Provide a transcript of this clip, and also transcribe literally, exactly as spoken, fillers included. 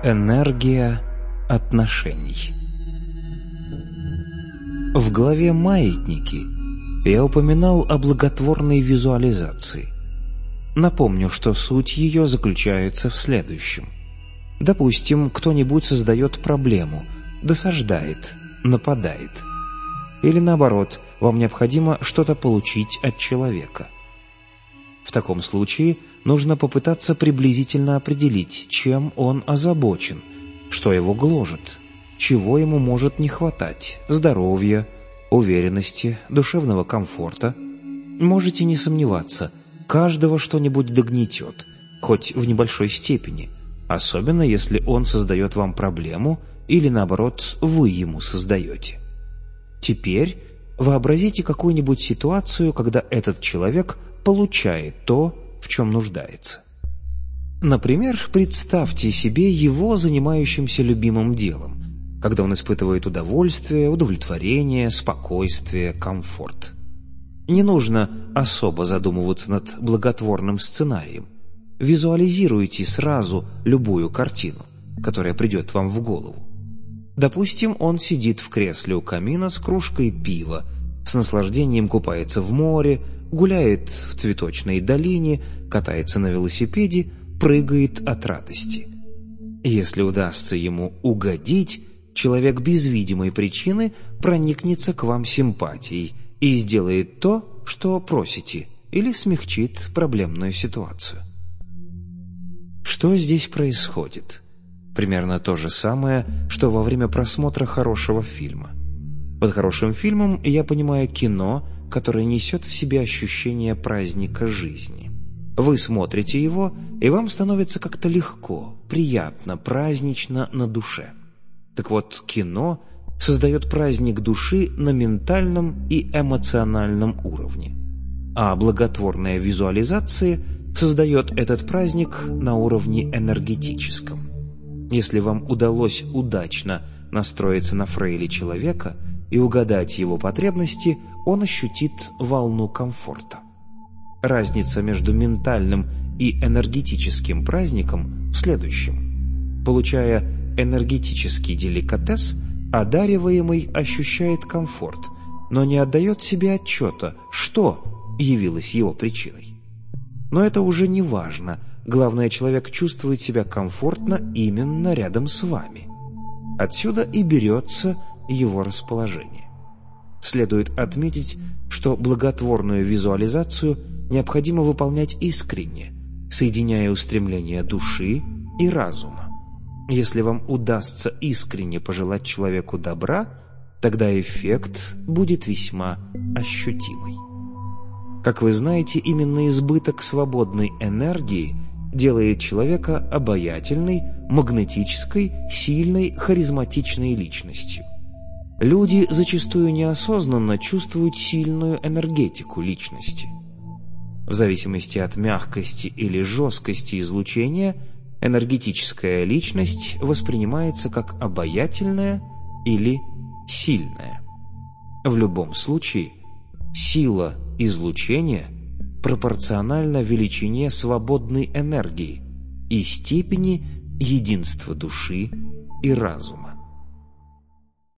Энергия отношений. В главе «Маятники» я упоминал о благотворной визуализации. Напомню, что суть ее заключается в следующем. Допустим, кто-нибудь создает проблему, досаждает, нападает. Или наоборот, вам необходимо что-то получить от человека. В таком случае нужно попытаться приблизительно определить, чем он озабочен, что его гложет, чего ему может не хватать: здоровья, уверенности, душевного комфорта. Можете не сомневаться, каждого что-нибудь догнетет, хоть в небольшой степени, особенно если он создает вам проблему или, наоборот, вы ему создаете. Теперь вообразите какую-нибудь ситуацию, когда этот человек получает то, в чем нуждается. Например, представьте себе его занимающимся любимым делом, когда он испытывает удовольствие, удовлетворение, спокойствие, комфорт. Не нужно особо задумываться над благотворным сценарием. Визуализируйте сразу любую картину, которая придет вам в голову. Допустим, он сидит в кресле у камина с кружкой пива, с наслаждением купается в море, гуляет в цветочной долине, катается на велосипеде, прыгает от радости. Если удастся ему угодить, человек без видимой причины проникнется к вам симпатией и сделает то, что просите, или смягчит проблемную ситуацию. Что здесь происходит? Примерно то же самое, что во время просмотра хорошего фильма. Под хорошим фильмом я понимаю кино, которое несет в себе ощущение праздника жизни. Вы смотрите его, и вам становится как-то легко, приятно, празднично на душе. Так вот, кино создает праздник души на ментальном и эмоциональном уровне, а благотворная визуализация создает этот праздник на уровне энергетическом. Если вам удалось удачно настроиться на фрейли человека и угадать его потребности, он ощутит волну комфорта. Разница между ментальным и энергетическим праздником в следующем. Получая энергетический деликатес, одариваемый ощущает комфорт, но не отдает себе отчета, что явилось его причиной. Но это уже не важно. Главное, человек чувствует себя комфортно именно рядом с вами. Отсюда и берется его расположение. Следует отметить, что благотворную визуализацию необходимо выполнять искренне, соединяя устремления души и разума. Если вам удастся искренне пожелать человеку добра, тогда эффект будет весьма ощутимый. Как вы знаете, именно избыток свободной энергии делает человека обаятельной, магнетической, сильной, харизматичной личностью. Люди зачастую неосознанно чувствуют сильную энергетику личности. В зависимости от мягкости или жесткости излучения, энергетическая личность воспринимается как обаятельная или сильная. В любом случае, сила излучения пропорциональна величине свободной энергии и степени единства души и разума.